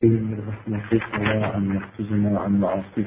من رحمتك وعن محفظنا وعن معاصيك.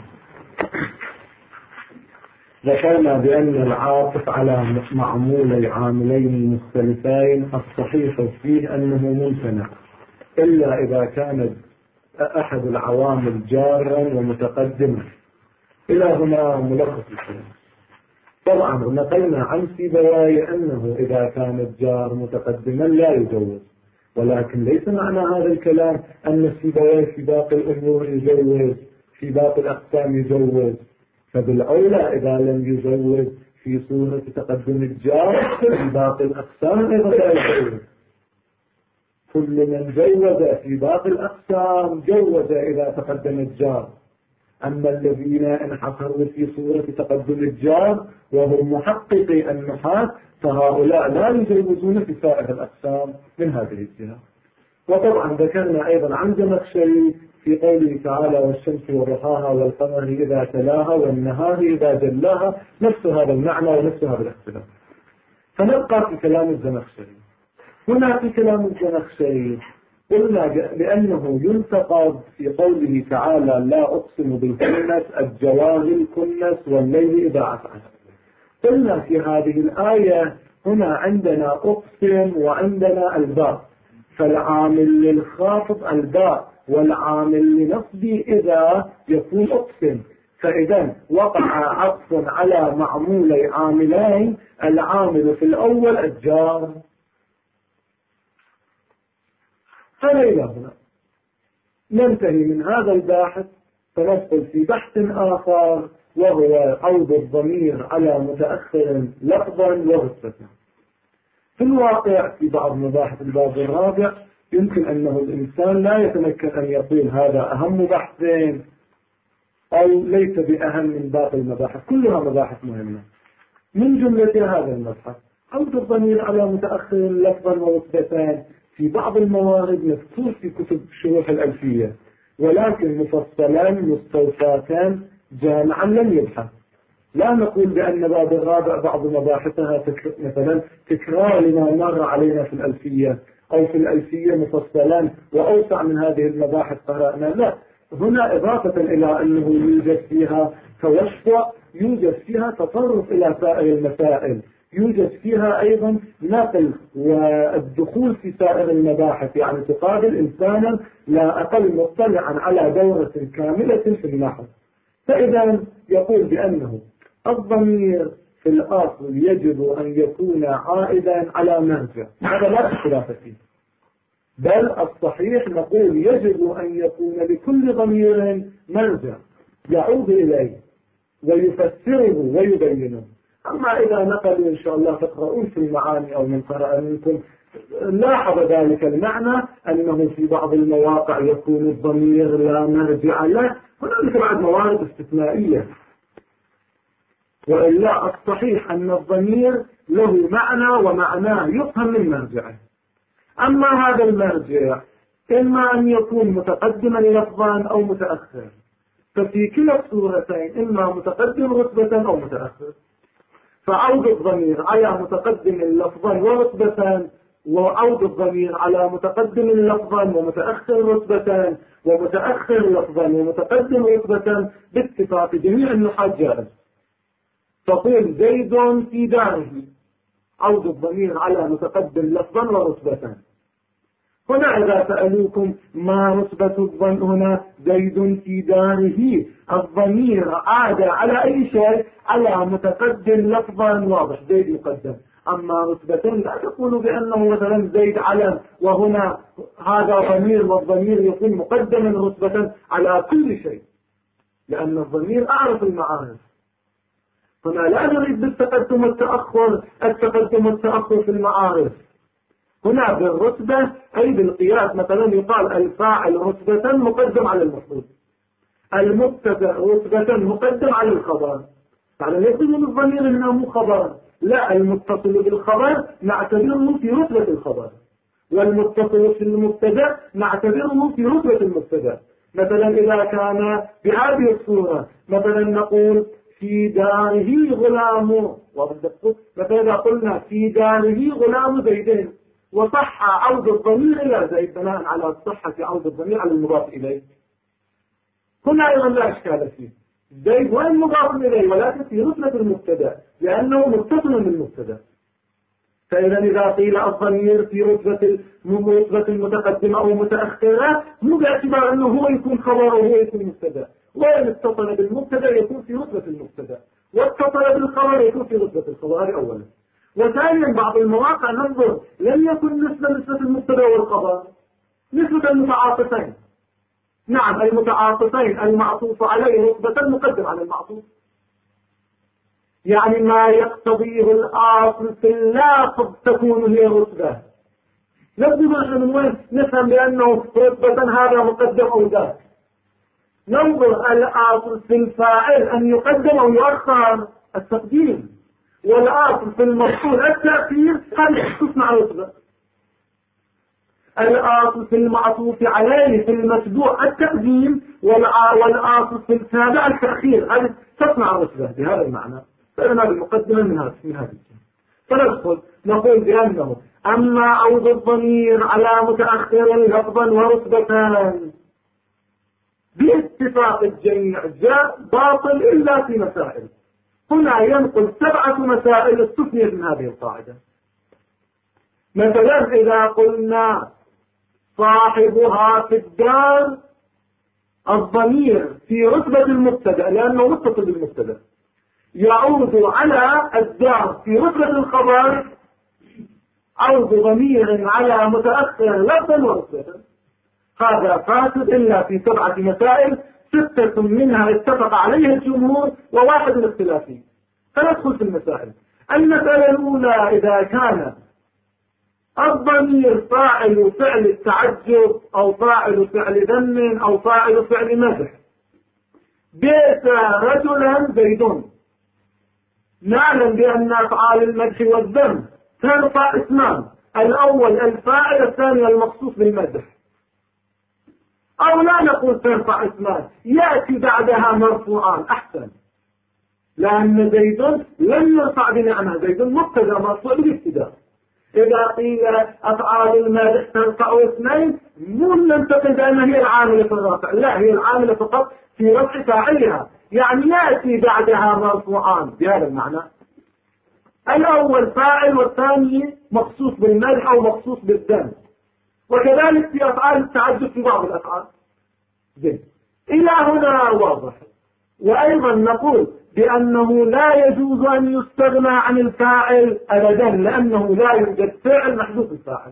ذكرنا بأن العاطف على معمولي عاملين مختلفين الصحيح فيه أنه ممتنع إلا إذا كانت أحد العوامل جارا ومتقدما. إلى هنا ملخص الكلام. طبعا نقلنا عن سيبويه أنه إذا كان الجار متقدما لا يجوز، ولكن ليس معنى هذا الكلام أن سيبويه في باقي الأمور يجوز، في باقي الأقسام يجوز. فبالأولى إذا لم يجوز في صورة تقدم الجار في باقي الأقسام أيضا لا يجوز. كل من جوز في باقي الأقسام جوز إذا تقدم الجار. أما الذين انحصروا في صورة تقدم الجار وهم محققي النحاة فهؤلاء لا يجوزون في سائر الأقسام من هذه الجهة. وطبعا ذكرنا أيضا عن زمخشري في قوله تعالى والشمس وضحاها والقمر إذا تلاها والنهار إذا جلاها نفس هذا المعنى ونفس هذا الاختلاف. فنبقى في كلام الزمخشري. هنا في كلام الزمخشري قلنا بأنه ينتقد في قوله تعالى لا أقسم بالكنس الجوار الكنس والليل إذا عسعس. قلنا في هذه الآية هنا عندنا أقسم وعندنا الباء، فالعامل للخافض الباء والعامل لنصبي إذا يكون أقسم، فإذا وقع عطف على معمولي عاملين، العامل في الأول الجار. فليلة هنا ننتهي من هذا الباحث فندخل في بحث آخر وهو عود الضمير على متأخر لفظا ورتبة. في الواقع في بعض مباحث الباب الرابع يمكن أنه الإنسان لا يتمكن أن يقول هذا أهم بحثين أو ليس بأهم من باقي المباحث، كلها مباحث مهمة. من جملة هذا المبحث عود الضمير على متأخر لفظا ورتبتان في بعض الموارد مذكور في كتب شروح الألفية، ولكن مفصلان مستوفاتان جامعا لم يبحث. لا نقول بأن باب الرابع بعض مباحثها مثلا تكرار لما مر علينا في الألفية، أو في الألفية مفصلان وأوسع من هذه المباحث قرأنا، لا، هنا إضافة إلى أنه يوجد فيها توسع، يوجد فيها تطرق إلى سائر المسائل، يوجد فيها أيضا نقل والدخول في سائر المباحث، يعني تقابل إنسانا لا أقل مطلعا على دورة كاملة في النحو. فإذا يقول بأنه الضمير في الأصل يجب أن يكون عائدا على مرجع، هذا لا اختلاف فيه، بل الصحيح نقول يجب أن يكون لكل ضمير مرجع يعود إليه ويفسره ويبينه. أما إذا نقلوا إن شاء الله تقرؤون في المعاني أو من قرأ منكم لاحظ ذلك المعنى أنه في بعض المواقع يكون الضمير لا مرجع له، هناك بعد موارد استثنائية، وإلا الصحيح أن الضمير له معنى ومعناه يفهم من مرجعه. أما هذا المرجع إما أن يكون متقدما لفظا أو متأخر، ففي كلا الصورتين إما متقدم رتبة أو متأخر. فعود الضمير على متقدم لفظا ورتبة، وعود الضمير على متقدم لفظا ومتأخر رتبة، ومتأخر لفظا ومتقدم رتبة باتفاق جميع النحاة جائز. تقول زيد في داره، عود الضمير على متقدم لفظا ورتبة. هنا إذا سألوكم ما رتبة الضمير هنا زيد في داره، الضمير عاد على أي شيء؟ على متقدم لفظا واضح، زيد يقدم. أما رتبة لا تقول بأنه مثلا زيد علم، وهنا هذا ضمير والضمير يكون مقدما رتبة على كل شيء، لأن الضمير أعرف المعارف. هنا لا نريد بالتقدم والتأخر التقدم والتأخر في المعارف، هنا بالرتبة أي بالقياس. مثلا يقال الفاعل رتبة مقدم على المفعول، المبتدأ رتبة مقدم على الخبر، يعني يكون الضمير هنا مو خبر، لا، المتصل بالخبر نعتبره في رتبة الخبر، والمتصل في المبتدأ نعتبره في رتبة المبتدأ. مثلا إذا كان بهذه الصورة مثلا نقول في داره غلام، مثلا إذا قلنا في داره غلام زيدين، وصح عود الضمير إلى زيد بناء على صحة عود الضمير على المضاف إليه. هنا أيضا لا إشكال فيه، زيد وين مضاف إليه ولكن في رتبة المبتدأ لأنه متصل بالمبتدأ. فإذا إذا قيل الضمير في رتبة المتقدمة أو متأخرة مو باعتبار أنه هو يكون خبر وهو يكون مبتدأ، وإن اتصل بالمبتدأ يكون في رتبة المبتدأ، واتصل بالخبر يكون في رتبة الخبر أولا. وثانيا بعض المواقع ننظر لم يكن نسبة المبتدأ والخبر نسبة المتعاطفين. نعم المتعاطفين المعطوف عليه رتبة مقدم على المعطوف، يعني ما يقتضيه الأصل في اللافظ تكون هي رتبة. نبدو نحن من وين نفهم بأنه رتبة هذا مقدم أو ذاك. ننظر الأصل في الفاعل أن يقدم أو يؤخر التقديم، والأصل في المفعول التأخير هل تصنع رتبة. الأصل في المعطوف عليه في المتبوع التقديم، والأصل في التابع التأخير، هذه تصنع رتبة بهذا المعنى. فإننا بالمقدمة من هذا الجهة. فندخل نقول بأنه أما عود الضمير على متأخر لفظا ورتبة باتفاق الجميع جاء باطل إلا في مسائل. هنا ينقل 7 مسائل استثنيت من هذه القاعدة. مثلا إذا قلنا صاحبها في الدار، الضمير في رتبة المبتدأ لأنه متصل بالمبتدأ، يعود على الدار في رتبة الخبر عود ضمير على متأخر لفظا ورتبة. هذا فاسد إلا في 7 مسائل، 6 منها اتفق عليها الجمهور وواحد الاختلافي. فندخل في المسائل. المسألة الأولى إذا كان الضمير فاعل فعل التعجب أو فاعل فعل ذم أو فاعل فعل مدح. بئس رجلا زيد، نعلم بأن أفعال المدح والذم ترفع اسمان، الأول الفاعل الثاني المخصوص بالمدح، أو لا نقول ترفع اسمان يأتي بعدها مرفوعان أحسن، لأن زيد لم يرفع بنعمة، زيد مبتدا مرفوع بالابتداء. إذا قيل أفعال المدح ترفع اثنين مو ننتقل بأنها هي العاملة في الرفع، لا هي العاملة فقط في رفع فاعلها، يعني يأتي بعدها مرفوعان بهذا المعنى. الأول فاعل والثاني مخصوص بالمدح أو مخصوص بالذم، وكذلك في أفعال التعجب في بعض الأفعال. زين إلى هنا واضح. وأيضا نقول بأنه لا يجوز أن يستغنى عن الفاعل أبدا، لأنه لا يوجد فعل محذوف الفاعل.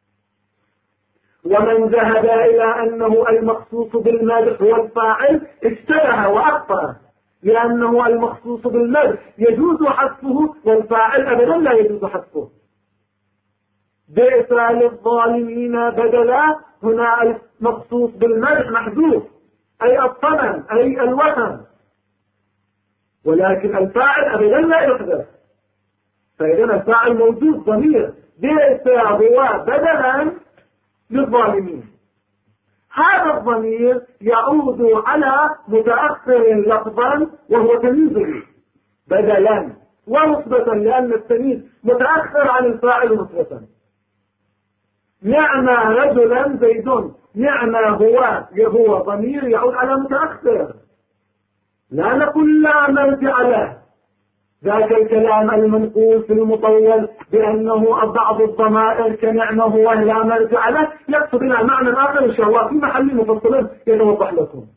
ومن ذهب إلى أنه المخصوص بالمدح هو الفاعل اشتبه وأخطأ، لأنه المخصوص بالمدح يجوز حذفه والفاعل أبدا لا يجوز حذفه. بئس للظالمين بدلا، هنا المخصوص بالمدح محذوف أي الصنم أي الوثن، ولكن الفاعل أبدا لا يحذف. فإذا الفاعل موجود ضمير بئس هو بدلا للظالمين. هذا الضمير يعود على متأخر لفظا وهو تمييزه بدلا، ونسبة لأن التمييز متأخر عن الفاعل نسبة. نعم رجلا زيد، نعم هو ضمير يعود على متأخر، لا نقول لا مرجع له. ذاك الكلام المنقول في المطول بأنه بعض الضمائر كنعمه ولا مرجع له يقصد لنا معنى آخر إن شاء الله في محل مفصل يتوضح لكم.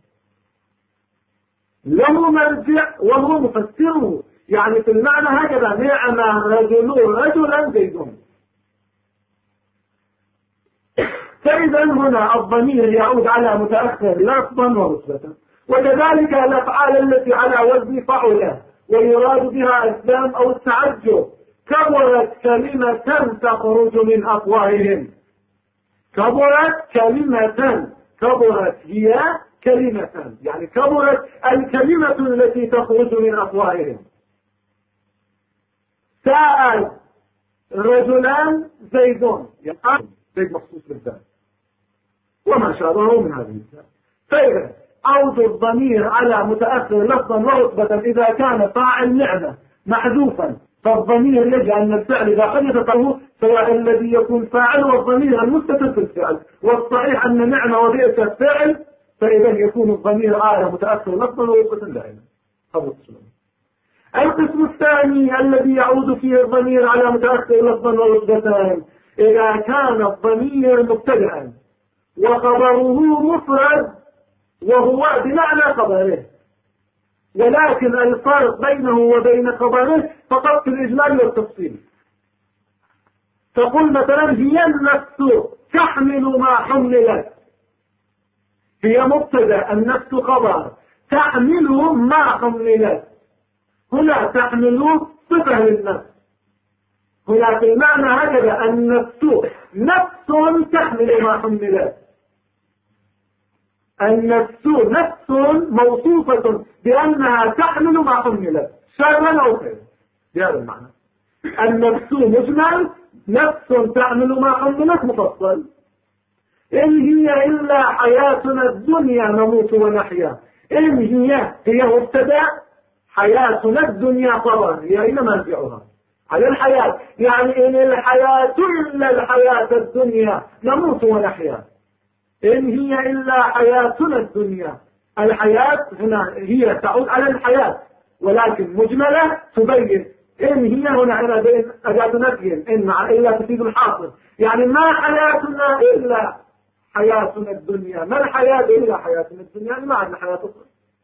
له مرجع وهو مفسره، يعني في المعنى هكذا نعم رجلا زيد. فإذا هنا الضمير يعود على متأخر لفظا ورتبة. وكذلك الأفعال التي على وزن فعل ويراد بها الذم أو التعجب، كبرت كلمة تخرج من أفواههم. كبرت هي كلمة، يعني كبرت الكلمة التي تخرج من أفواههم. سأل رجلان زيدون، يعني زيد مخصوص بالذات وما شابهه من هذه الذات. فإذا عود الضمير على متأخر لفظا ورتبة إذا كان فاعل نعمة محذوفا، فالضمير يجعل أن الفعل إذا حدث له سواء الذي يكون فاعل والضمير المستتر في الفعل، والصحيح أن نعمة وبئس فعل، فإذا يكون الضمير آية متأخر لفظا ورتبة دائما. القسم الثاني الذي يعود فيه الضمير على متأخر لفظا ورتبتان إذا كان الضمير مبتدأ وخبره مفرد وهو بمعنى خبره، ولكن الفرق بينه وبين خبره فقط في الإجمال والتفصيل. تقول مثلا هي النفس تحمل ما حملت، هي مبتدأ النفس خبر، تحمل ما حملت، هنا تحمل صفة للنفس، هنا في المعنى هكذا النفس نفس تحمل ما حملت، النفس نفس موصوفة بأنها تحمل ما حملت شرا أو خيرا، بهذا المعنى. النفس مجمل، نفس تحمل ما حملت مفصل. إن هي إلا حياتنا الدنيا نموت ونحيا، إن هي مبتدأ، حياتنا الدنيا خبر، هي أين مرجعها؟ على الحياة، يعني إن الحياة إلا الحياة الدنيا نموت ونحيا، إن هي إلا حياتنا الدنيا. الحياة هنا هي تعود على الحياة ولكن مجملة تبين إن هي هنا أنا بين أداة نفي، إن مع إلا تفيد الحاصل، يعني ما حياتنا إلا حياتنا الدنيا، ما الحياة إلا حياتنا الدنيا، يعني ما عندنا حياة أخرى.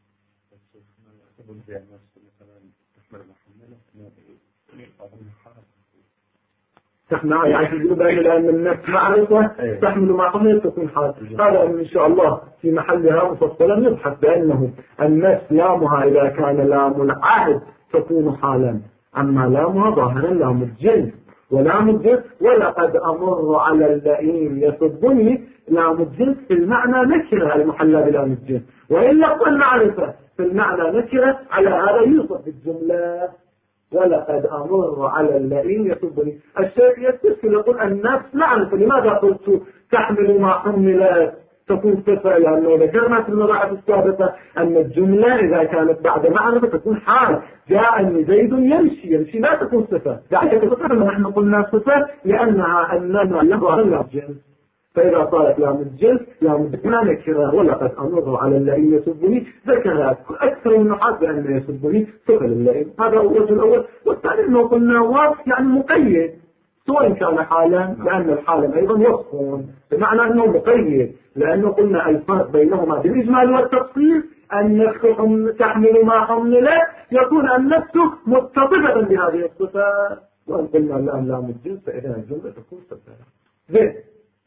تحمل يعني يقولوا بأن لأن النفس معرفة تحمل ما حملت تكون حالة. هذا إن شاء الله في محلها مفصلا نبحث بأنه النفس لامها إذا كان لام العهد تكون حالا، أما لامها ظاهرا لام الجنس، ولام الجنس ولقد أمر على اللئيم يسبني، لام الجنس في المعنى نكرة المحلى بلام الجنس، وإلا المعرفة في المعنى نكرة، على هذا يوصف بالجملة ولقد أمر على اللئيم يسبني. الشيخ يستشكل يقول النفس معرفة، لماذا قلت تحمل ما حملت تكون صفة؟ لأنه ذكرنا في المراحل السابقة أن الجملة إذا كانت بعد معرفة تكون حال، جاءني زيد يمشي لا تكون صفة، نحن قلنا صفة لأنها أننا لغة الجنس، فإذا صارت لام الجنس لام ما نكرة، ولقد أمر على اللئيم يسبني ذكرها أكثر من نحاس بأن يسبني صفة للئيم. هذا هو الوجه الأول. والثاني أنه قلنا واضح يعني مقيد، سواء كان حالا لأن الحالا أيضا وصف، بمعنى أنه مقيد، لأنه قلنا الفرق بينهما بالإجمال والتفصيل النفس تحمل ما حملت يكون النفس متصفة بهذه الصفات، وأن قلنا الآن لام الجنس فإذا الجملة تكون صفة. زين،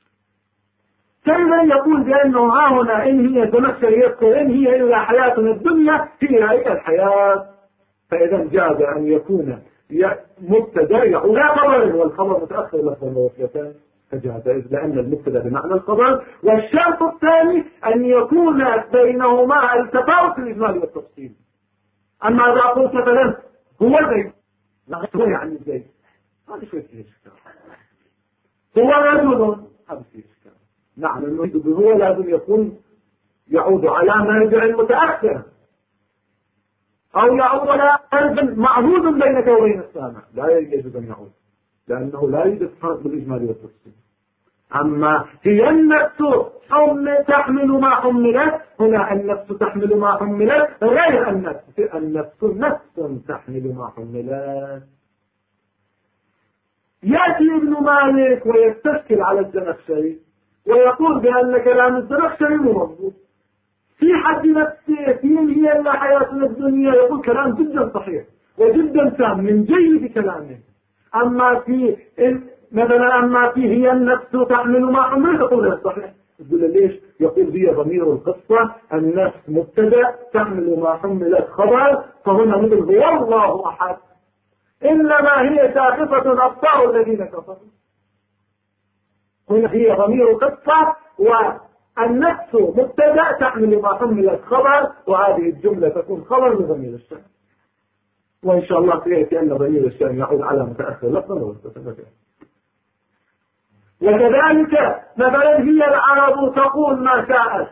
كيف يقول بأنه ها هنا إن هي زمخشري يذكر إن هي إلا حياتنا الدنيا فيها إلى الحياة، فإذا جاز أن يكون مبتدا يعود خبر والخبر متأخر لفظا ووصلتان، فجاز لأن المبتدا بمعنى الخبر. والشرط الثاني أن يكون بينهما التفاوت في الإجمال والتفصيل. أما إذا قلت مثلا هو زيد، لا هو يعني زيد، هذا شوية إشكال. هو رجل، هذا شوية إشكال. نعم الموجود هو لازم يكون يعود على مرجع متأخر أو يعود على مرجع معهود بينك وبين السامع، لا يجوز أن يعود لأنه لا يوجد فرق بالإجمال والتفصيل. أما هي النفس تحمل ما حملت، هنا النفس تحمل ما حملت غير النفس نفس تحمل ما حملت. يأتي ابن مالك ويستشكل على الزمخشري ويقول بأن كلام الزمخشري مضبوط في حد نفسه، فين هي إلا حياتنا الدنيا، يقول كلام جدا صحيح وجدا تام من جيد كلامه. أما في مثلا أما في هي النفس تحمل ما حملت يقول صحيح. يقول ليش؟ يقول هي ضمير القصة، النفس مبتدأ تحمل ما حملت خبر، فهنا مثل هو الله أحد، إنما هي شاخصة أبطال الذين كفروا. هنا هي ضمير قصة والنفس مبتدأ تحمل ما حملت خبر، وهذه الجملة تكون خبر لضمير الشأن. وإن شاء الله سيأتي أن ضمير الشأن يعود على متأخر لفظا واستثناء. وكذلك مثلا هي العرب تقول ما شاءت،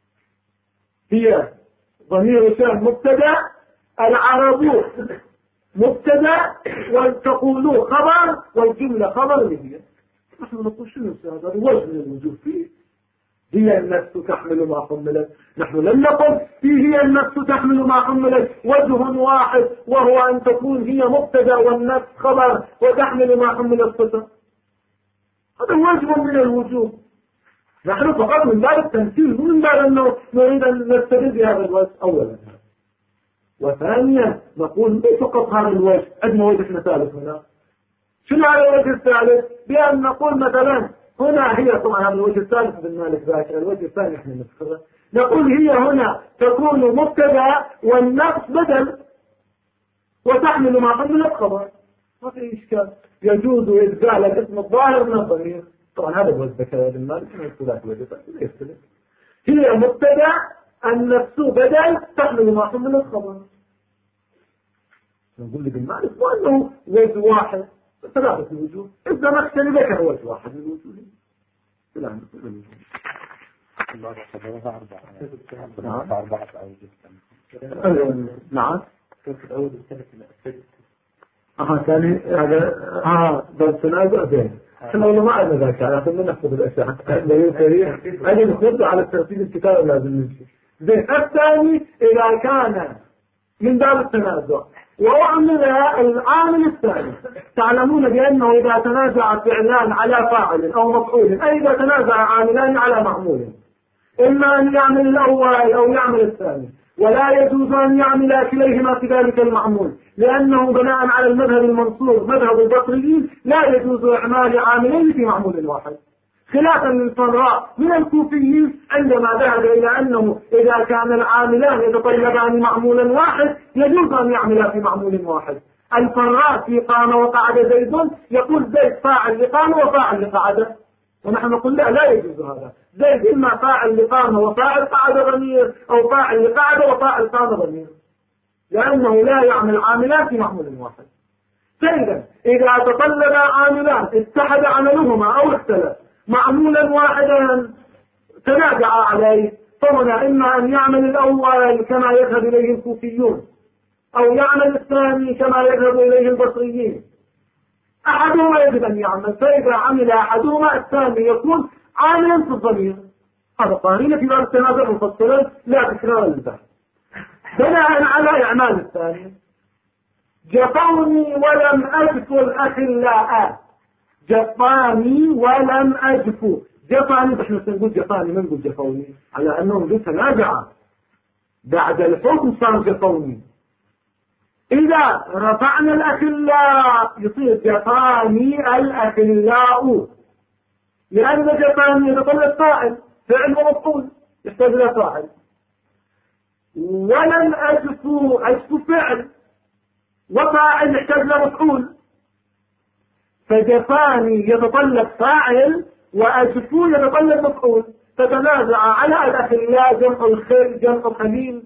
هي ضمير شأن مبتدأ، العرب مبتدا وتقولوا خبر والجملة خبر هي. نحن نقول شنو هذا وجه من الوجوه فيه. هي النفس تحمل ما حملت. نحن لم نقل هي النفس تحمل ما حملت وجه واحد وهو أن تكون هي مبتدا والنفس خبر وتحمل ما حملت صفة. هذا وجه من الوجوه. نحن فقط من باب التمثيل ومن باب أنه نريد أن نستفيد بهذا الوجه أولا. وثانيا نقول ليس فقط هذا الوجه، عندنا وجه ثالث هنا. شنو هذا الوجه الثالث؟ بأن نقول مثلا هنا هي طبعا هذا الوجه الثالث بن مالك باشا، الوجه الثاني احنا نذكره. نقول هي هنا تكون مبتدا والنفس بدل وتحمل ما حملت خبر. ما في إشكال، يجوز إبدال الاسم الظاهر من الضمير. طبعا هذا هو الذكاء بن مالك من الثلاث وجه يختلف. هي مبتدا النفس بدل تحمل ما حملت خبر. نقول لي بن مالك وأنه وجه واحد ثلاثة الوجوه. إذا ما اختلف ذكر وجه واحد من الوجوه. لا نقول الوجوه. نعم. ثاني هذا درس نازع بين. احنا والله ما عندنا ذاك لكن ما نحفظ الاشياء. هذه نخرج على ترتيب الكتاب لازم نمشي. زين الثاني إذا كان من باب التنازع وأعمل العامل الثاني. تعلمون بأنه إذا تنازع فعلان على فاعل أو مفعول أي إذا تنازع عاملان على معمول إما أن يعمل الأول أو يعمل الثاني، ولا يجوز أن يعمل كليهما في ذلك المعمول، لأنه بناء على المذهب المنصور مذهب البصريين لا يجوز إعمال عاملين في معمول واحد، خلافا للفراء من الكوفيين عندما ذهب إلى أنه إذا كان العاملان يتطلبان معمولا واحد يجوز أن يعملا في معمول واحد. الفراء في قام وقعد زيد يقول زيد فاعل لقام وفاعل لقعد، ونحن نقول لا يجوز هذا. زيد إما فاعل لقام وفاعل قعد ضمير أو فاعل لقعد وفاعل قام ضمير، لأنه لا يعمل عاملان في معمول واحد. فإذا إذا تطلب عاملان اتحد عملهما أو اختلف معمولا واحدا تنازع عليه، فهنا إما أن يعمل الأول كما يذهب إليه الكوفيون أو يعمل الثاني كما يذهب إليه البصريين. أحدهما يجب أن يعمل، فإذا عمل أحدهما الثاني يكون عاملا في الضمير. هذا قانون في باب التنازع مفصلا لا تكرار للبحث. بناء على إعمال الثاني جفوني ولم أجفو الأخلاء. جفاني ولم أجفو. جفاني نحن نقول جفاني ما نقول جفوني، على أنهم ذو تنازع بعد الحكم صار جفوني. إذا رفعنا الأخلاء يصير جفاني الأخلاء، لأن جفاني يتطلب فاعل فعل ومفعول يحتاج إلى فاعل. ولم أجفو أجفو فعل وفاعل يحتاج إلى مفعول، فجفاني يتطلب فاعل وأجفو يتطلب مفعول، فتنازع على الأخلاء جمع الخير جمع خليل.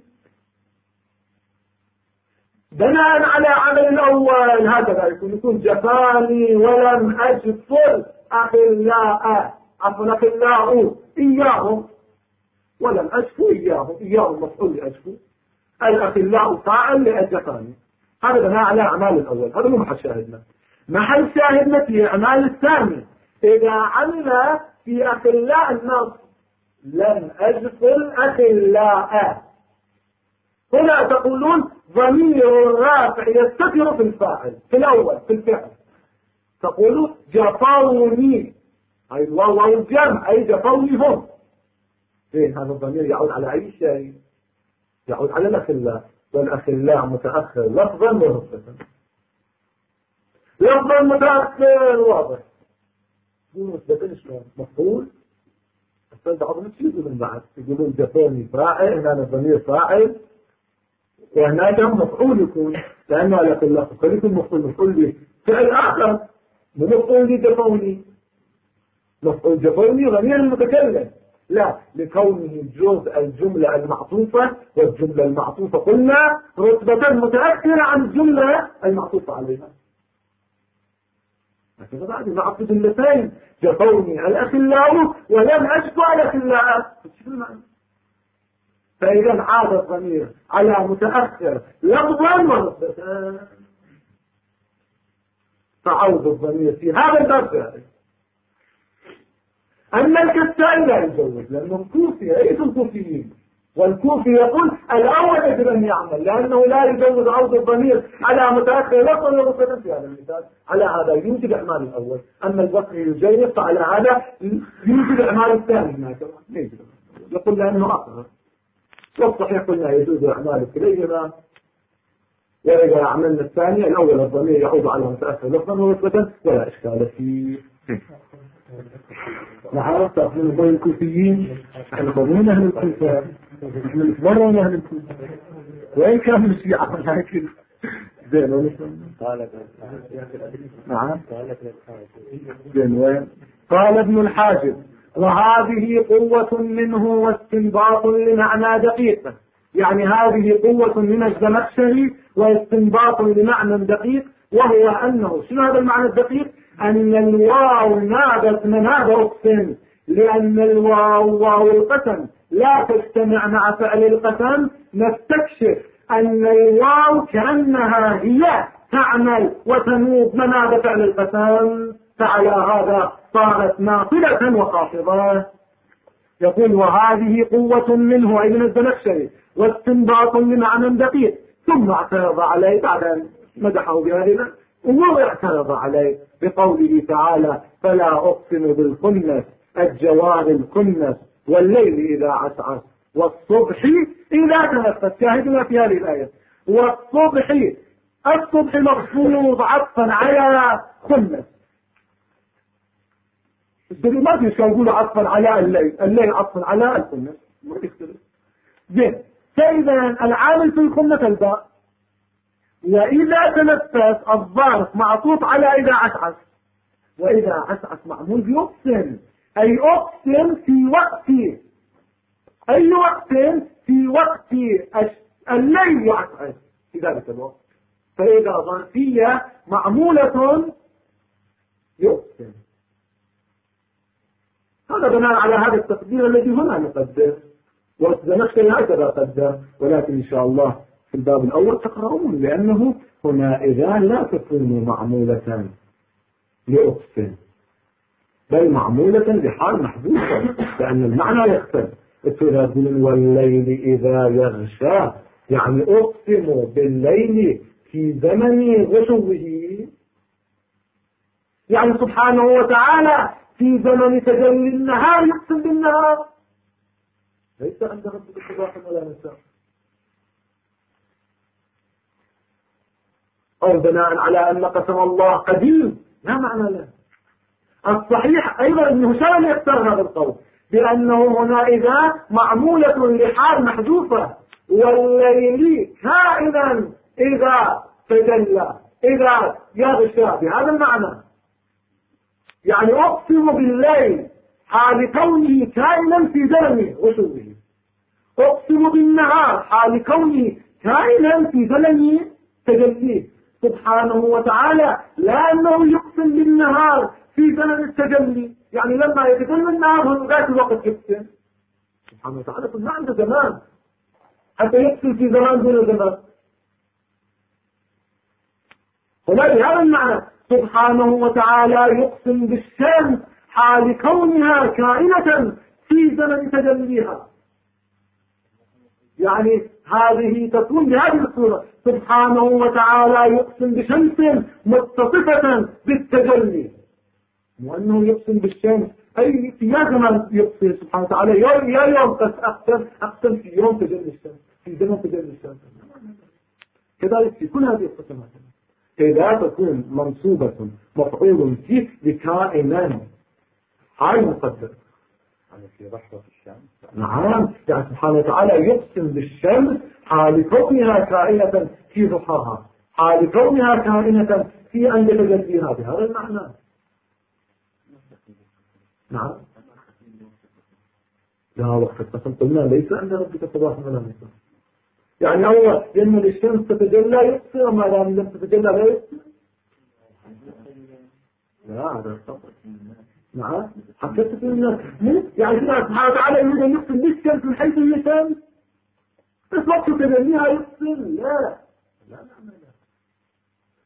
بناء على عمل الأول هكذا يكون جفاني ولم أجفل أخلاء عفوا أخلاء إياهم ولم أجفو إياهم مفعول لأجفو، الأخلاء فاعل لأجفاني. هذا بناء على أعمال الأول. هذا مو محل شاهدنا. محل شاهدنا في أعمال الثاني إذا عمل في أخلاء النص لم أجفل أخلاء. هنا تقولون ضمير الرافع يستتر في الفاعل في الأول في الفعل، تقولون جفوني أي الواو الجمع أي جفوني هم. هذا الضمير يعود على أي شيء؟ يعود على الأخلاء، والأخلاء متأخر لفظا ورتبة. لفظا متأخر واضح يقولون رتبة شلون مفعول بعضهم يجيبوا من بعد يقولون جفوني فاعل، هنا الضمير فاعل وهناك مفعول يكون لأنه على كل لفظ قد يكون مفعول به فعل آخر مفعول لي جفوني. مفعول جفوني ضمير المتكلم لا لكونه جزء الجملة المعطوفة، والجملة المعطوفة قلنا رتبة متأخرة عن الجملة المعطوفة عليها. لكن بعد نعطي جملتين جفوني الأخلاء ولم أجفو الأخلاء. فإذا عاد الضمير على متأخر لفظا ورتبة. فعوض الضمير في هذا الباب جائز. أما الكسائي لا يجوز لأنهم كوفي ليسوا كوفيين، والكوفي يقول الأول يجب أن يعمل لأنه لا يجوز عوض الضمير على متأخر لفظا ورفضا في هذا المثال. على هذا يوجد إعمال الأول. أما البصري يجيب فعلى هذا يوجد إعمال الثاني يقول لأنه أقرب. والصحيح قلنا يجوز إعمال كليهما، وإذا عملنا الثانية الأول الضمير يعود على متأخر لفظا ورفضا ولا إشكال فيه. نعم تأخذون بين الكوفيين، احنا قضينا أهل الكوفة، احنا نتبرون أهل الكوفة، وين كان الشيعة لكن زين نعم زين وين قال ابن الحاجب وهذه قوة منه واستنباط لمعنى دقيق، يعني هذه قوة من الزمخشري واستنباط لمعنى دقيق، وهو أنه شنو هذا المعنى الدقيق؟ أن الواو نابت مناب أقسم، لأن الواو واو القسم لا تجتمع مع فعل القسم. نستكشف أن الواو كأنها هي تعمل وتنوب مناب فعل القسم، فعلى هذا صارت ناصلة وخافضة. يقول وهذه قوة منه أي من الزمخشري واستنباط لمعنى دقيق، ثم اعترض عليه بعد أن مدحه بهذه واعترض عليه بقوله تعالى فلا أقسم بالخنس الجوار الكنس والليل إذا عسعس والصبح إذا تنفس. شاهدنا في هذه الآية الصبح مخفوض عطفا على خنس، ما في شو يقول عطفا على الليل عطفا على الخنس ما يختلف. زين فإذا العامل في الخنس الباء، وإذا تنفس الظرف معطوف على إذا عسعس، وإذا عسعس معمول بيقسم، أي أقسم في وقت أي وقت في وقت الليل يعسعس في ذلك الوقت، فإذا ظرفية معمولة يقسم. هذا بناء على هذا التقدير الذي هنا نقدر، والزمخشري هكذا قدر، ولكن إن شاء الله في الباب الأول تقرؤون، لأنه هنا إذا لا تكون معمولة لأقسم بل معمولة لحال محدوثة، لأن المعنى يختلف. تنادون والليل إذا يغشى، يعني أقسم بالليل في زمن غشوه، يعني سبحانه وتعالى في زمن تجلي النهار يقسم بالنهار، ليس عند ربك صباح ولا مساء. أو بناء على أن قسم الله قديم لا معنى له. الصحيح أيضا أن هشام يختار هذا القول بأنه هنا إذا معمولة لحال محذوفة، والليل كائنا إذا تجلى إذا يغشى بهذا المعنى، يعني أقسم بالليل حال كونه كائنا في زمن غشوه، أقسم بالنهار حال كونه كائنا في زمن تجليه سبحانه وتعالى، لأنه يقسم بالنهار في زمن التجلي، يعني لما يتجلى النهار هو ذات الوقت يقسم سبحانه وتعالى، ما عنده زمان حتى يقسم في زمان دون زمان. هنا بهذا المعنى سبحانه وتعالى يقسم بالشمس حال كونها كائنة في زمن تجليها، يعني هذه تكون بهذه الصورة سبحانه وتعالى يقسم بشمس متصفة بالتجلي، وأنه يقسم بالشمس أي في زمن يقسم سبحانه وتعالى يا يوم أقسم في يوم تجلي الشمس في زمن تجلي الشمس. كذلك في كل هذه القسمات إذا تكون منصوبة مفعول فيه بكائنا حال مقدر في ضحوة الشمس. نعم، يعني سبحانه وتعالى يقسم بالشمس حال كونها كائنة في ضحاها، حال كونها كائنة في أن يتجليها بهذا المعنى. نعم لا وقت القسم قلنا ليس عند ربك صباح ولا مساء، يعني هو لما الشمس تتجلى يقسم وما لم تتجلى لا يقسم. لا هذا الصبر. نعم حكيت الناس يعني سبحانه وتعالى يريد أن يقسم بالشمس من حيث هي شمس، بس وقت تجليها يقسم. لا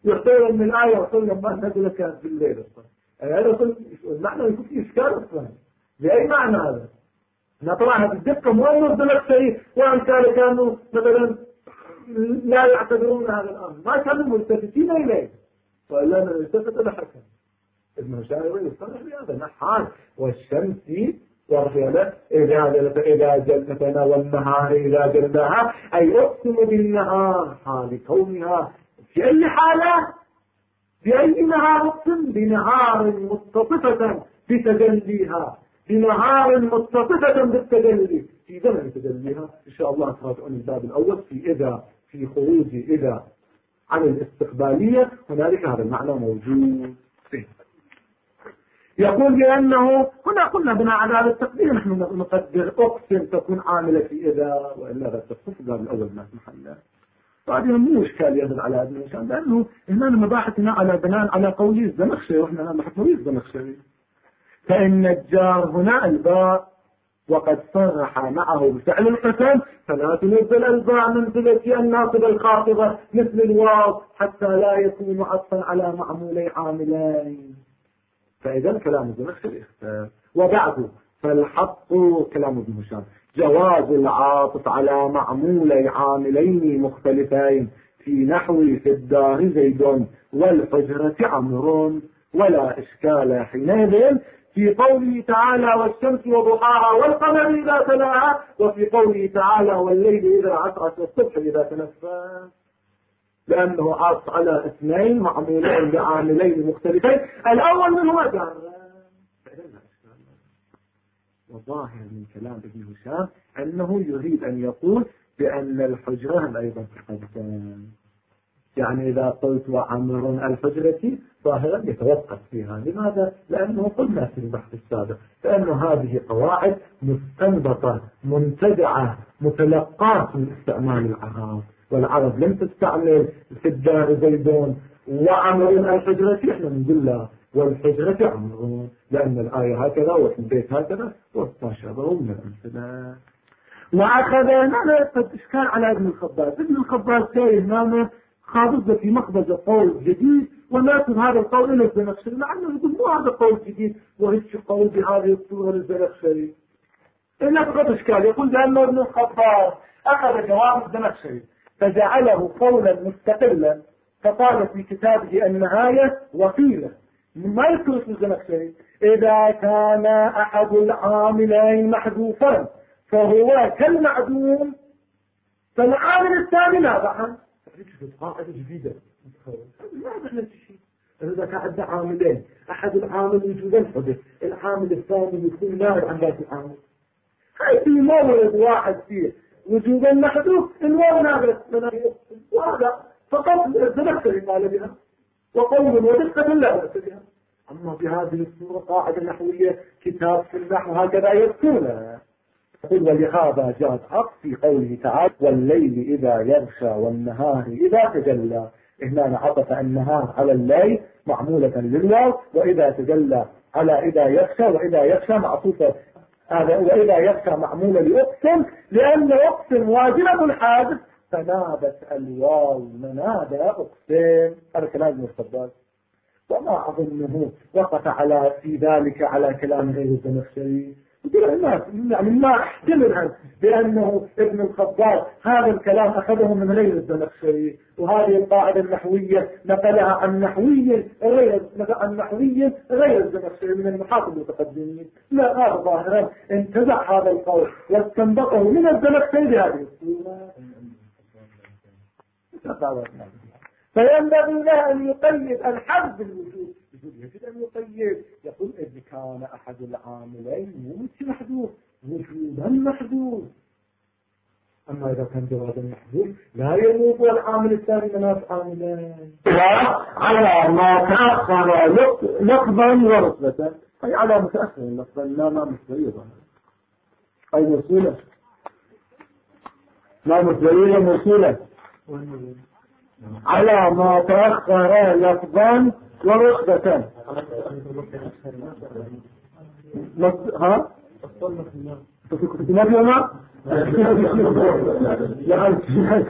يحتوي من الآية وصل لما نزل كانت بالليل أصلا. هذا المعنى يكون في إشكال أصلا. بأي معنى هذا؟ طبعا هذه الدقة مو أنه نزل شيء وأمثال كانوا مثلا لا يعتبرون هذا الأمر، ما كانوا ملتفتين إليه، وإلا من التفت إلى حكم ابن هشام يصطلح بهذا نحال والشمس والرياض إذا جلتنا والنهار إذا جلناها، أي أقسم بالنهار حال كونها في أي حالة، بأي نهار أقسم؟ بنهار متصفة بتجليها، بنهار متصفة بالتجلي في زمن تجليها. إن شاء الله تراجعون الباب الأول في إذا، في خروج إذا عن الاستقبالية، هنالك هذا المعنى موجود فيه. يقول بأنه هنا قلنا بناء على هذا التقدير نحن نقدر أقسم تكون عاملة في إذا، وإلا هذا التفصيل الباب الأول ما محله. بعدين مو إشكال يدل على ابن هشام، لأنه هنا مباحثنا على بناء على قولي الزمخشري، وإحنا بحث قولي الزمخشري. فإن الجار هنا الباء وقد صرح معه بفعل القسم، فلا تنزل الباء منزلة الناصب الخاطبة مثل الواو حتى لا يكون عطفا على معمولي عاملين. فإذا كلام الزمخشري اختار. وبعد فالحق كلام ابن هشام جواز العاطف على معمولي عاملين مختلفين في نحو في الدار زيد والحجرة عمرو، ولا إشكال حينئذ في قوله تعالى والشمس وضحاها والقمر إذا تلاها، وفي قوله تعالى والليل إذا عسعس والصبح إذا تنفس، لأنه عاطف على اثنين معمولين بعاملين مختلفين، الأول منهما جار. وظاهر من كلام ابن هشام أنه يريد أن يقول بأن الحجرة أيضا تقدم، يعني إذا قلت وعمر الحجرة ظاهرا يتوقف فيها. لماذا؟ لأنه قلنا في البحث السابق فإن هذه قواعد مستنبطة منتزعة متلقاة من استعمال العرب، والعرب لم تستعمل في الدار زيدون وعمر الحجرة، احنا نقول لا والحجرة عمرون، لأن الآية هكذا وفي البيت هكذا واستشابهوا من الأمثلة. وأخذ هنا إشكال على ابن الخباز. ابن الخباز كاين هنا خاض في مخبز قول جديد وناسب هذا القول إلى الزمخشري، مع أنه يقول مو هذا قول جديد وهيش قول بهذه الصورة للزمخشري. إلا فقط إشكال يقول بأن ابن الخباز أخذ جواب الزمخشري فجعله قولا مستقلا، فقال في كتابه النهاية وقيل ما يذكر اسم الزمخشري إذا كان أحد العاملين محذوفا فهو كالمعدوم، فالعامل الثاني نابعا. قاعدة جديدة ما معنى شيء. إذا كان عندنا عاملين، أحد العامل وجودا حدث، العامل الثاني يكون نائب عن ذات العامل، هاي في مورد واحد فيه وجودا محذوف الواو نابع، وهذا فقط الزمخشري قال بها وقول ودقة لا بأس بها. أما بهذه الصورة قاعدة نحوية كتاب في النحو هكذا يذكرنا. ولهذا جاء حق في قوله تعالى والليل إذا يغشى والنهار إذا تجلى. هنا عطف النهار على الليل معمولة للواو، وإذا تجلى على إذا يغشى، وإذا يغشى معطوفة هذا، وإذا يغشى معمولة لأقسم، لأن أقسم واجبة الحادث فنادت الواو منادى أقسم. هذا كلام المستقبل، وما أظنه وقف على في ذلك على كلام غير الزمخشري. يعني ما احتمل بأنه ابن الخباز هذا الكلام أخذه من غير الزمخشري، وهذه القاعدة النحوية نقلها عن نحوي غير الزمخشري من النحاة المتقدمين. لا، هذا ظاهرا انتزع هذا القول واستنبطه من الزمخشري بهذه الصورة. فينبغي له أن يقيد الحد بالوجود، يجب أن يقيد، يقول إذا كان أحد العاملين مو محذوف وجودا محذوف. أما إذا كان جوابا محذوف لا يموت العامل الثاني مناف عاملين، على ما تأخر لفظا ورتبة، أي على متأخر لفظا لا مصدرية، أي موصولة لا مصدرية موصولة على ما تأخر لفظا ورتبة. ها؟ في كتب اليوم يعني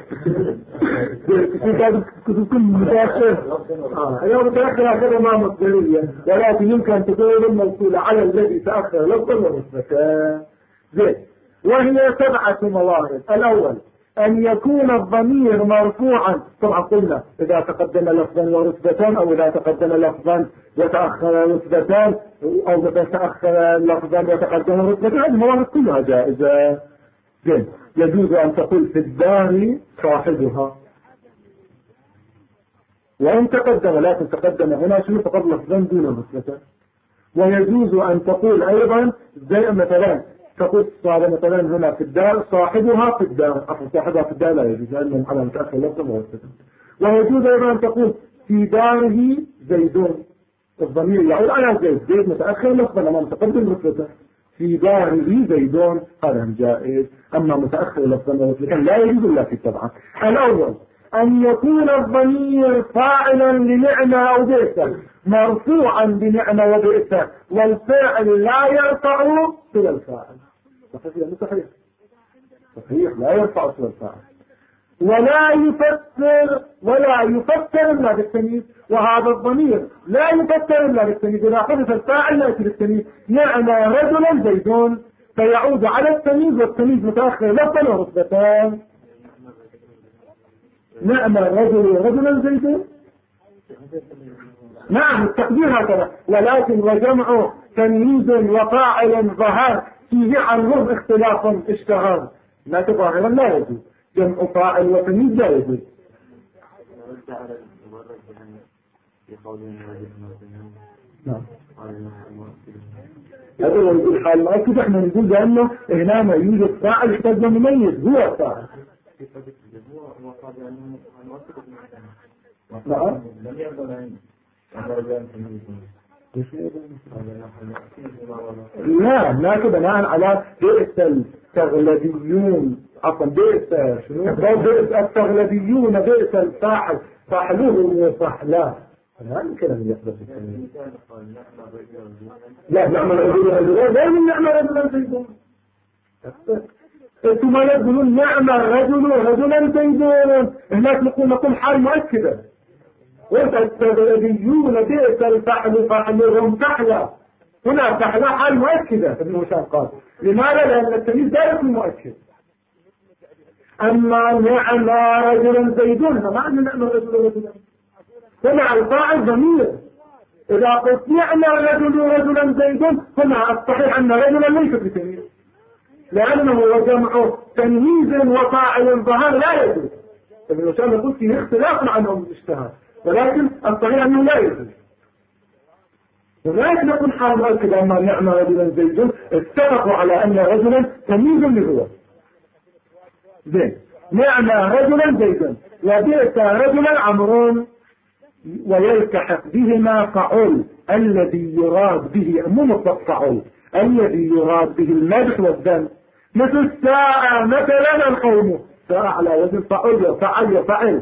تكون متأخر يوم متأخر هكذا ما مصدرية، ولكن يمكن أن تكون الموصولة على الذي تأخر لفظا ورتبة. زين. وهي 7 موارد. الأول أن يكون الضمير مرفوعا، طبعا قلنا إذا تقدم لفظا ورتبتان، أو إذا تقدم لفظا وتأخر رتبتان، أو إذا تأخر لفظا وتقدم رتبتان، هذه الموارد كلها جائزة. زين. يجوز أن تقول في الدار صاحبها، وإن تقدم، لكن تقدم هنا شنو فقط لفظا دون رتبتان. ويجوز أن تقول أيضا زي مثلا تقول مثلا هنا في الدار صاحبها في الدار، صاحبها في الدار لا يجوز لأنه على متأخر لفظا ورتبتان. ويجوز أيضا أن تقول في داره زيدون، الضمير يعود على زيد، زيد متأخر لفظا أما متقدم رتبتان. في داره زيدون هذا جائز، أما متأخر لفظا ورتبتان لا يجوز إلا في طبعا. الأول أن يكون الضمير فاعلا لنعمة أو بئس مرفوعا بنعمة وبئس، والفاعل لا يرفع إلى الفاعل. صحيح لا يرفع إلى الفاعل، ولا يفسر إلا بالتمييز. وهذا الضمير لا يفسر إلا بالتمييز، إذا حدث الفاعل يأتي بالتمييز. نعم رجلا زيدون فيعود على التمييز، والتمييز متأخر لفظا ورتبتان. نعم رجلا زيدون، نعم التقدير هكذا، ولكن وجمع تمييز وفاعل ظهر فيه عنه اختلاف اشتهار، لا تظاهرا لا يجوز. جمع فاعل وتمييز لا يجوز. نعم هذا هو يقول حال مؤكد. احنا نقول بأنه هنا ما يوجد فاعل يحتاج مميز هو فاعل. نعم لا بناء على بئس التغلبيون، عفوا بئس التغلبيون، بئس الفاعل فاعله وفاعله، هذا الكلام يحدث. لا نعمل رجلا لا من نعمل رجلا زيدون. انتم ما تقولون نعمل رجلا زيدون، هناك نقول حال مؤكده. والتغلبيون بئس الفعل فعلهم فعلا، هنا فعلا حال مؤكدة. ابن هشام قال لماذا؟ لأن التمييز دائما مؤكد. أما نعم رجلا زيدون فما أن نعم رجلا، هنا الفاعل ضمير. إذا قلت نعم رجلا زيدون هنا الصحيح أن رجلا ليس بتمييز، لأنه وجمع تمييز وفاعل ظهر لا يجوز. ابن هشام يقول فيه اختلاف عنهم الاجتهاد، ولكن الصحيح أنه لا يجوز. هناك نقول حال مؤكد أما نعم رجلا زيد اتفقوا على أن رجلا تمييز لهو. زين. نعم رجلا زيد وبئس رجلا عمرون، ويلتحق بهما فعل الذي يراد به مو مطلق فعل الذي يراد به المدح والذم، مثل الساعة مثلا القوم، ساعة على وزن فعل وفعل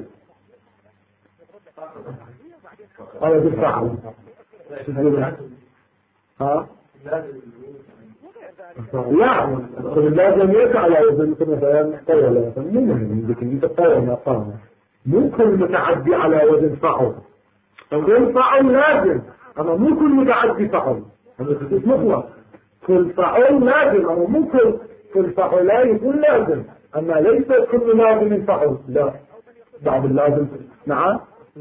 على بالفعل. ها لا لازم يقع على وزن مثلا طول، مو مهم لكن انت طول ما قام مو كل متعدي على وزن فعل. وزن فعل لازم، اما مو كل متعدي فعل، هذا مطلق. كل فعل لازم، اما مو كل فعل لا يكون لازم، اما ليس كل لازم فعل، لا بعض اللازم. نعم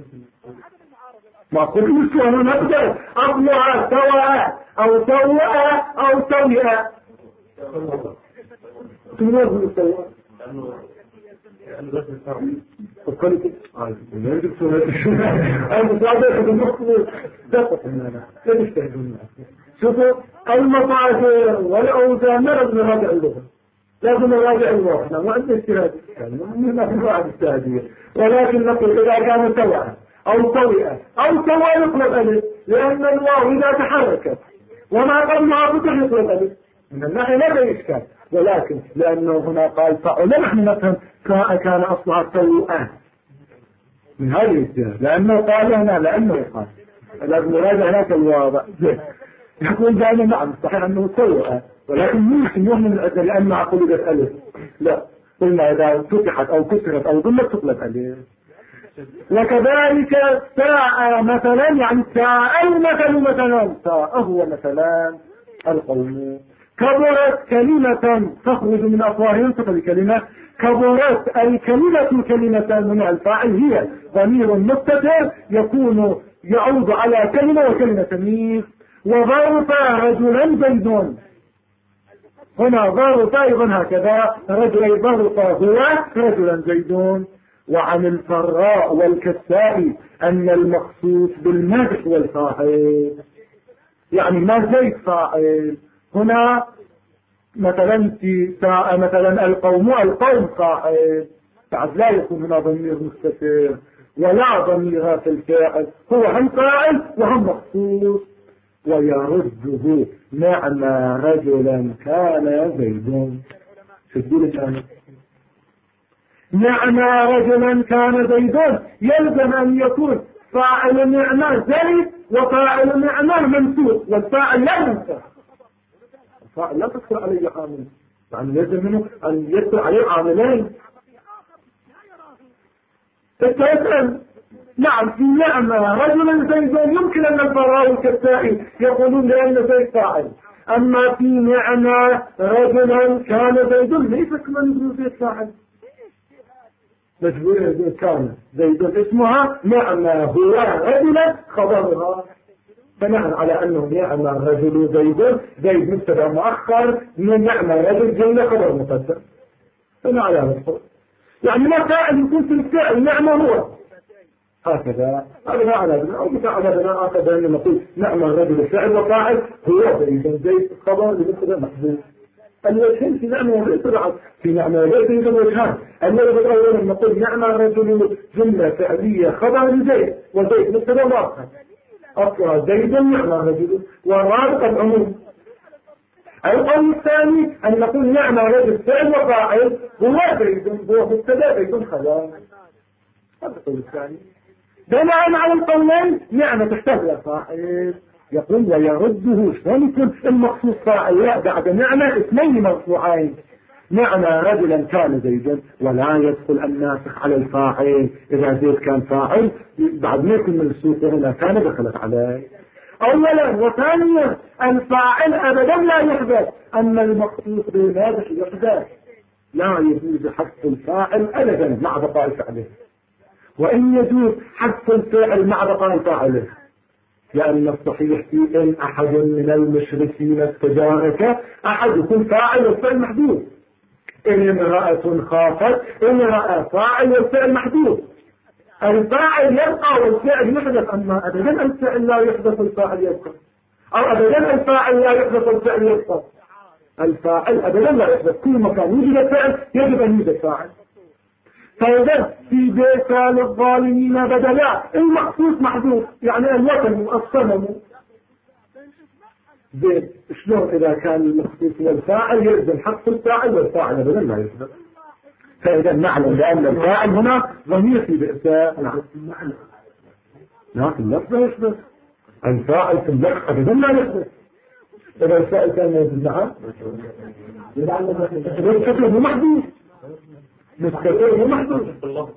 ما قلت أنا نقدر أطلع سواء أو سواء أو سوية. تنظر سواء فكرت يجب أنا صادق بالمخطوط دقق مننا لا تستهدون. شوفوا المصادر والأوزان لازم نراجع اللغة، لازم نراجع اللغة. احنا ما عندنا استهادة، ما في واحد استهادية، ولكن نقول إذا كان سواء أو سويئة أو سواء يطلب ألف، لأن الواو إذا تحركت وما قبلها فتح يطلب ألف من الناحية لا إشكال، ولكن لأنه هنا قال فعل نحن نفهم كان أصلها سوءة من هذه الجهة، لأنه قال هنا لأنه قال لازم نراجع هناك الواضع. يقول دائما نعم صحيح أنه سوءة ولكن ممكن يوم من الأجل لأن قلبت ألف. لا، قلنا إذا فتحت أو كسرت أو ضمت تقلب ألف. وكذلك ساء مثلا، يعني ساء المثل مثلا، ساء هو مثلا القوم. كبرت كلمة تخرج من أفواههم، تقل كلمة. كبرت الكلمة كلمة من الفاعل، هي ضمير مستتر يكون يعود على كلمة وكلمة تمييز. وظرف رجلا زيد، هنا ظرف أيضا هكذا، رجل ظرف هو رجلا زيد. وعن الفراء والكساء أن المخصوص بالمدح والفاعل، يعني ما زيد فاعل هنا مثلا في ساء مثلا القوم فاعل، بعد لا يكون هنا ضمير مستتر ولا ضمير في الفاعل، هو هم فاعل وهم مخصوص. ويرده نعم رجلا كان زيد. شدوا الآن نعم رجلا كان زيد، يلزم أن يكون فاعل نعم زيد وفاعل نعم منصوب، والفاعل لا ينصب، الفاعل لا تدخل عليه عامل، يعني يلزم منه أن يدخل عليه عاملين. تتسأل نعم في نعم رجلا زيد، يمكن أن الفراء والكسائي يقولون لأن زيد فاعل، أما في نعم رجلا كان زيد ليس كما نقول زيد فاعل، مجبور كان زيد اسمها نعم هو رجلا خبرها، بناء على أنه نعم الرجل زيد، زيد مبتدا مؤخر، من نعم رجل زيد خبر مقدم، بناء على هذا. يعني ما فاعل يكون في الفعل نعم هو هكذا، هذا معنى بناء أو متعلى بناء آخر بأن نقول نعم الرجل فعل وفاعل هو زيد خبر لمبتدا محذوف. الوجهين في نعمة والإطلاع في نعمة ليس يوجد وجهان. الوجه الأول نقول نعمة رجل جملة فعلية خبر لزيد، وزيد مبتدا مؤخر، أصلها زيد نعمة رجل ورابط العموم. القول الثاني أن نقول نعمة رجل فعل وفاعل هو زيد، هو مبتدا زيد خبر. هذا القول الثاني. بناء على القولين نعمة تحتاج إلى فاعل، يقول ويرده شلون يكون المخصوص فاعل؟ لا، بعد نعمة اثنين مرفوعين، نعمة رجلا كان زيدا، ولا يدخل الناسخ على الفاعل، إذا زيد كان فاعل بعد ما يكون منسوخ هنا كان دخلت عليه. أولا، وثانيا الفاعل أبدا لا يحدث، أما المخصوص بالمادح يحدث، لا يجوز حذف الفاعل أبدا مع بقاء فعله، وإن يجوز حذف الفعل مع بقاء فاعله، لأن الصحيح في إن أحد من المشركين استجارك أحد يكون فاعل والفعل محدود. إن امرأة خافت امرأة فاعل والفعل محدود، الفاعل يبقى والفعل يحدث، أما أبدا الفعل لا يحدث والفاعل يبقى، أو أبدا الفاعل لا يحدث والفعل يبقى. الفاعل أبدا لا يحدث، كل مكان يوجد فعل يجب أن يوجد فاعل. فإذا في بيت للظالمين بدلا، المخصوص محدود، يعني الوطن الصنم زين. شلون إذا كان المخصوص والفاعل يلزم حق الفاعل والفاعل أبدا لا يحدث؟ فإذا نعلم بأن الفاعل هنا ضمير في بئس. نعم، لكن اللفظ لا يحدث، الفاعل في اللفظ أبدا لا يحدث. إذا الفاعل كان موجود نعم شكله محدود، مستقر محدود.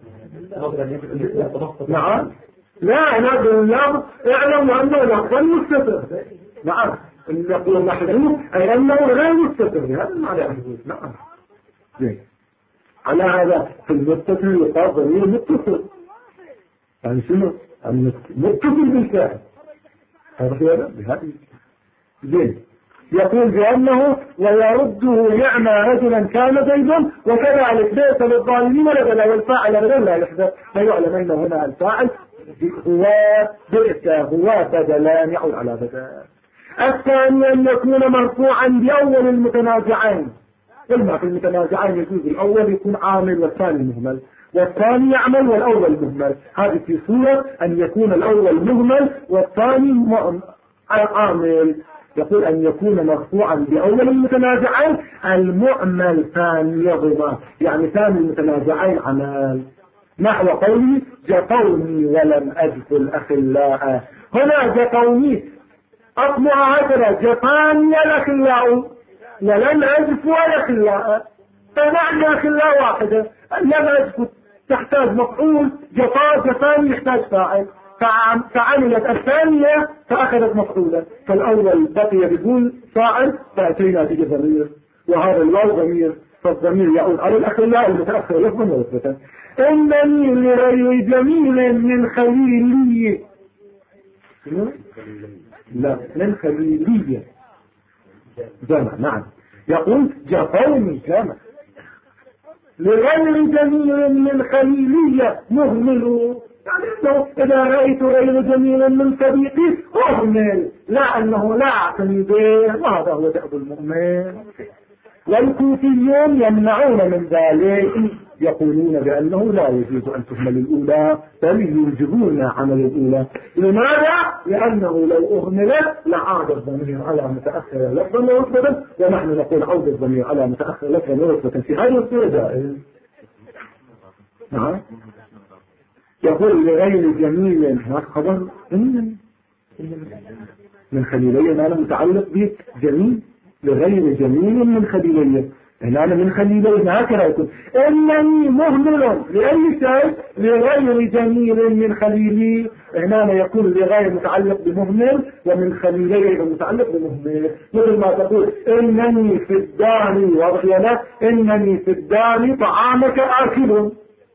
نعم، لا نقول اللفظ اعلم أنه لفظا مستقر. نعم، النقل محدود أي أنه غير مستقر، هذا معنى محدود. نعم، زين. على هذا في المتصل يقال ضمير متصل، يعني شنو؟ المتصل بالفعل، هذا بهذه زين. يقول بأنه ويرده نعم رجلا كان زيد، وكذلك ليس للظالمين بدلا، والفاعل بدلا لا يحدث، فيعلم أن هنا الفاعل هو بئس، هو بدلان يعود على بدل. الثاني أن يكون مرفوعا بأول المتنازعين، قلنا في المتنازعين يجوز الأول يكون عامل والثاني مهمل، والثاني يعمل والأول مهمل، هذه في صورة أن يكون الأول مهمل والثاني عامل. يقول أن يكون مرفوعا بأول المتنازعين، المؤمل ثاني يضمه، يعني ثاني المتنازعين عمل، نحو قولي جفوني ولم أدخل أخلاء. هنا جفوني أطمع هكذا، جفاني الأخلاء، ولم أزف ولا خلاء، فمعنى خلاء واحدة. لم أزف تحتاج مفعول، جفاني يحتاج فاعل، فعملت الثانية فأخذت مفعولا، فالأول بقي بدون فاعل فأتينا بضمير، وهذا الواو ضمير، فالضمير يعود على الأخلاء المتأخر لفظا ورتبة. إنني لغير جميل من خليلي، لا من خليلية جمع، نعم يقول جفوني جمع، لغير جميل من خليلية مهمل، يعني إذا رأيت غير جميل من صديقي أهمل، لا أنه لا أعتني به، وهذا هو دأب المؤمن. والكوفيون يمنعون من ذلك، يقولون بأنه لا يجوز أن تهمل الأولى، بل يوجبون عمل الأولى. لماذا؟ لأنه لو أهملت لعاد الضمير على متأخر لفظا ورتبة، ونحن نقول عود الضمير على متأخر لفظا ورتبة في هذه الصورة جائز. نعم يقول لغير جميل، ما خبر من خليلية، أنا متعلق به جميل، لغير جميل من خليلية، أنا من خليلية، هكذا يكون إنني مهمل لأي شيء لغير جميل من خليلي، هنا يكون لغير متعلق بمهمل، ومن خليلية متعلق بمهمل، مثل ما تقول إنني في الدار وضعنا، إنني في الدار طعامك آكل،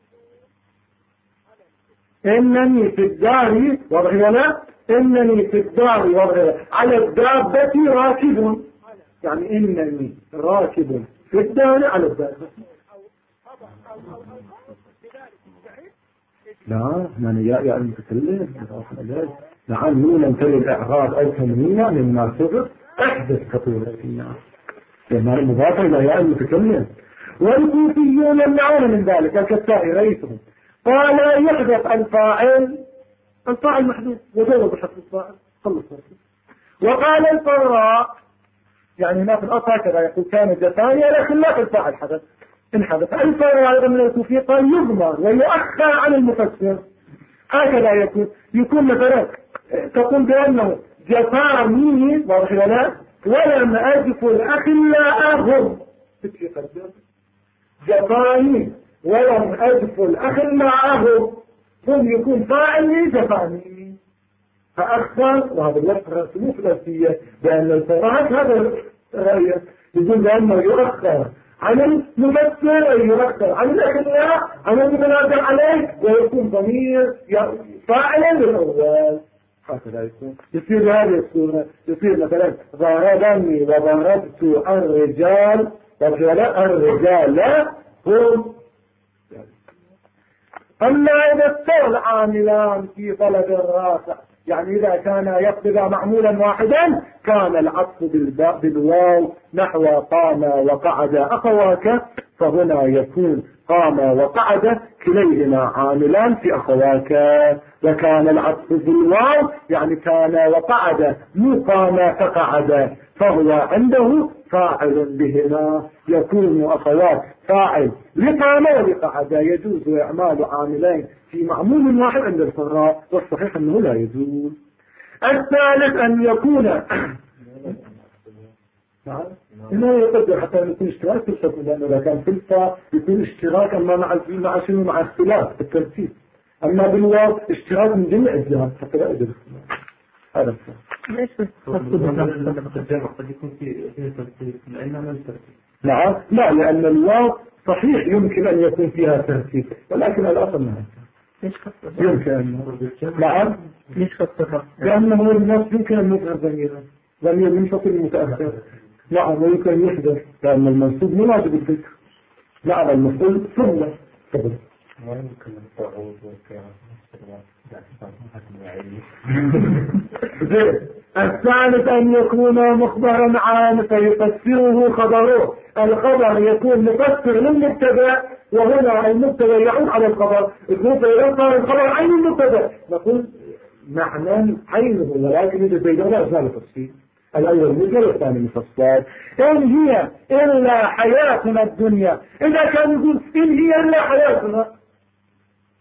إنني في الدار وضعنا، إنني في الدار وضعنا على الدابة راكب، يعني إنني راكب في الدار على الدابة. لا يعني يا المتكلم نعم نونا تلي الإعراب أو تنوينا مما سبق أحدث كطولة الناس، لأنها المضافة إلى يا المتكلم. والكوفيون يمنعون من ذلك، الكتائي رئيسهم قال يحدث الفاعل محدود وجوب بحث الفاعل خلص. وقال الفراء، يعني هنا في الأصل هكذا يقول كان جفاني لكن لا في الفاعل حدث انحدث. الفراء أيضا من الكوفية قال يضمر ويؤخر عن المفسر، هكذا يكون مثلا تقول بأنه جفاني واضح لنا ولم أجف الأخلاءهم، جفاني ولم أجف الأخلاءهم، هم يكون فاعل جفاني فأخبر، وهذا اللفظ رسمه في الأساسية بأن الفراء هذا رأيه يقول بأنه يؤخر عن المفسر، أي يؤخر عن الأخلاء عن المتنازع عليه، ويكون ضمير فاعلا للأول، هكذا يكون. يصير بهذه الصورة، يصير مثلا ضربني وضربت الرجال، الرجال هم. أما إذا استوى العاملان في طلب الرافع، يعني إذا كان يقصد معمولا واحدا كان العطف بالواو نحو قام وقعد أخواك، فهنا يكون قام وقعد كليهما عاملان في أخواك، وكان العطف بالواو يعني كان وقعد مو قام فقعد، فهو عنده فاعل بهما، يكون أخوات فاعل لقام ولقعد، يجوز إعمال عاملين في معمول واحد عند الفراء، والصحيح أنه لا يجوز. الثالث أن يكون إنه يقدر حتى يكون اشتراك في الشرط، لأنه إذا كان في الفاء يكون اشتراك أما مع شنو مع اختلاف الترتيب، أما بالواو اشتراك من جميع الجهات حتى لا يجوز. هذا ليش قد يكون في ترتيب نعم، لا لأن الواو صحيح يمكن أن يكون فيها ترتيب، ولكن الأصل نعم يمكن أن نعم ليش خطها؟ لأنه الناس يمكن أن يظهر ضمير منفصل متأخر، نعم ويمكن يحدث لأن المنصوب مناسب الذكر، نعم المفعول ثم قبل. ما يمكن أن تعود الثالث أن يكون مخبرا عام فيفسره خبره، الخبر يكون مفسر للمبتدا، وهنا المبتدا يعود على الخبر، يقول صار الخبر عين المبتدا، نقول معنى عينه، ولكن إذا بيننا أجمال التفسير، الأول مجرد الثاني مفسر. إن هي إلا حياتنا الدنيا، إذا كان يقول إن هي إلا حياتنا،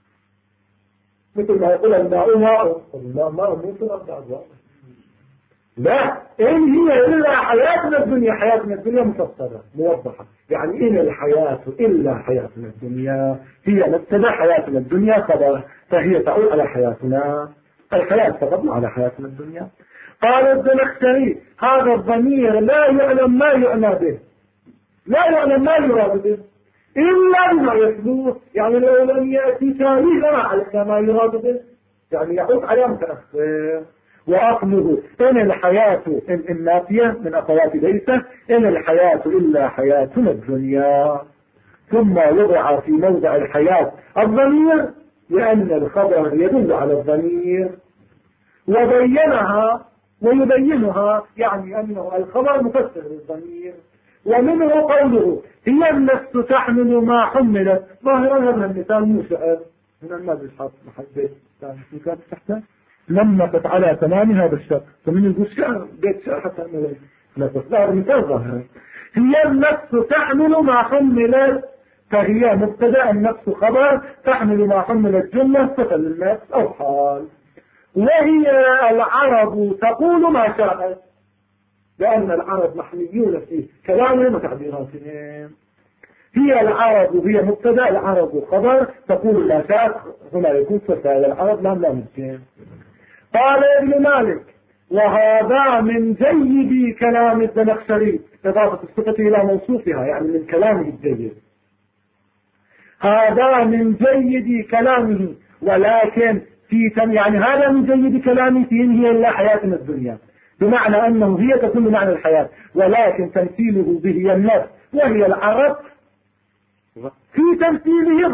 مثل ما يقول الماء ماء مو في الأرض، لا، إن هي إلا حياتنا الدنيا. حياتنا الدنيا مفسرة موضحة، يعني إن الحياة إلا حياتنا الدنيا هي مبتدأ، حياتنا الدنيا خبر، فهي تعود على حياتنا الحياة فقط على حياتنا الدنيا. قال الزمخشري هذا الضمير لا يعلم ما يعنى به، لا يعلم ما يراد به إلا بما يثبت، يعني لو لم يأتي تاريخ ما علمنا ما يراد به، يعني يعود على متأخر. وأصله إن الحياة إن النافية من أخوات ليس إن الحياة إلا حياتنا الدنيا، ثم وضع في موضع الحياة الضمير لأن الخبر يدل على الضمير، وبينها ويبينها، يعني أنه الخبر مفسر للضمير. ومنه قوله هي النفس تحمل ما حملت، ظاهرا هذا المثال مو شعر من النبي محبت كانت تحته لما قد على تمام هذا الشعر، فمن يقول شعر بيت شعر حتى أنه لا مثال ظاهرا. هي النفس تحمل ما حملت، فهي مبتدأ، النفس خبر، تحمل ما حملت جملة صفة للنفس أو حال. وهي العرب تقول ما شاءت، لأن العرب محميون في كلامهم وتعبيراتهم. هي العرب هي مبتدأ، العرب خبر، تقول ما شاءت، هنا يكون صفة للعرب لا ممكن. قال ابن مالك وهذا من جيد كلام الزمخشري، إضافة الصفة إلى موصوفها يعني من كلامه الجيد، هذا من جيد كلامه، ولكن يعني هذا من جيد كلامه في إن هي إلا حياتنا الدنيا، بمعنى أنه هي تكون بمعنى الحياة، ولكن تمثيله به النفس وهي العرب في تمثيله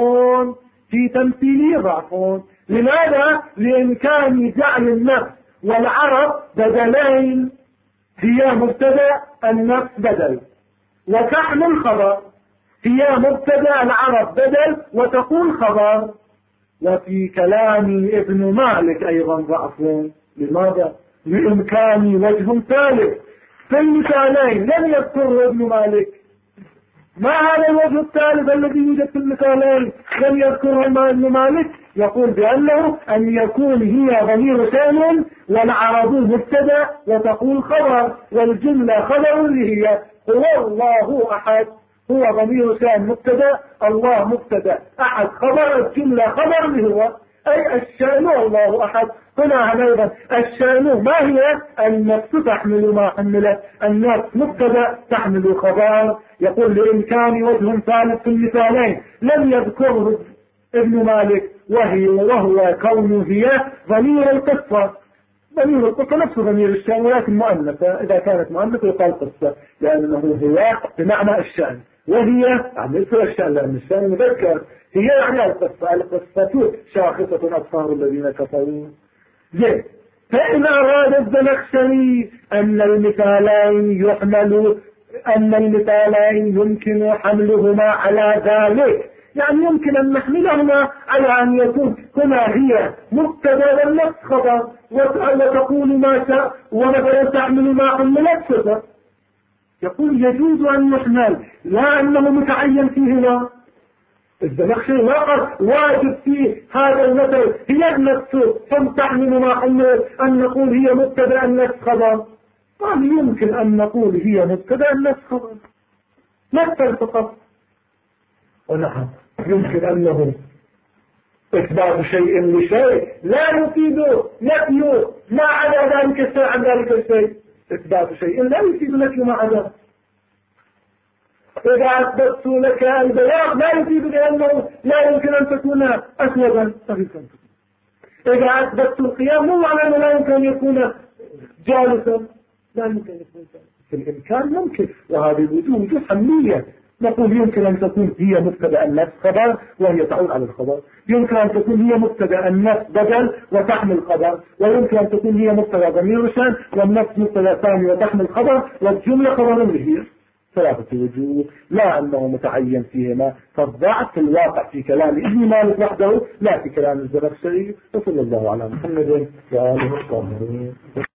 ضعف. لماذا؟ لإمكان جعل النفس والعرب بدلين، هي مبتدأ النفس بدل، وتحمل خبر، هي مبتدأ العرب بدل وتقول خبر. وفي كلام ابن مالك أيضا ضعف. لماذا؟ لإمكان وجه ثالث في المثالين لم يذكره ابن مالك. ما هذا الوجه الثالث الذي يوجد في المثالين لم يذكره ابن مالك؟ يقول بأنه أن يكون هي ضمير شأن والعرب مبتدأ وتقول خبر، والجملة خبر اللي هي هو الله أحد، هو ضمير شأن مبتدأ، الله مبتدأ، أحد خبر، الجملة خبر اللي هو أي الشأن الله أحد. هنا أيضا الشأن ما هي؟ النفس تحمل ما حملت، النفس مبتدأ تحمل خبر. يقول لإمكان وجه ثالث في المثالين لم يذكره ابن مالك، وهو كونه هي ضمير القصة. ضمير القصة نفسه ضمير الشأن ولكن مؤنثة، إذا كانت مؤنثة يقال قصة، لأنه هو بمعنى الشأن، وهي يعني مثل الشأن لأن الشأن مذكر، هي يعني القصة شاخصة أبصار الذين كفروا. زين، فإن أراد الزمخشري أن المثالين يمكن حملهما على ذلك، يعني يمكن أن نحملهما على أن يكون هنا هي مبتدأ والنفس خبر، وتقول ما شاء ومثلا تعمل ما حملت صفة. يقول يجوز أن يحمل، لا أنه متعين فيه، لا. الزمخشري لا قال واجب فيه هذا المثل هي النفس ثم تحمل ما حملت أن نقول هي مبتدأ النفس خبر. قال يمكن أن نقول هي مبتدأ النفس خبر، مثل فقط. ونعم يمكن أنه إثبات شيء لشيء لا يفيد نفي ما عدا ذلك الشيء عن ذلك الشيء، إثبات شيء لا يفيد نفي ما عدا. إذا أثبت لك البياض لا يفيد لأنه لا يمكن أن تكون أسودا، إذا أثبت القيام مو معنى أنه لا يمكن أن يكون جالسا، لا يمكن أن يكون في الإمكان ممكن، وهذه الوجوه حملية. نقول يمكن أن تكون هي مبتدأ النفس خبر وهي تعود على الخبر، يمكن أن تكون هي مبتدأ النفس بدل وتحمل خبر، ويمكن أن تكون هي مبتدأ ضمير شأن والنفس مبتدأ ثاني وتحمل خبر، والجملة خبر اللي هي. ثلاثة وجوه لا أنه متعين فيهما، فالضعف في الواقع في كلام ابن مالك وحده لا في كلام الزمخشري. وصلى الله على محمد وآله وصحبه.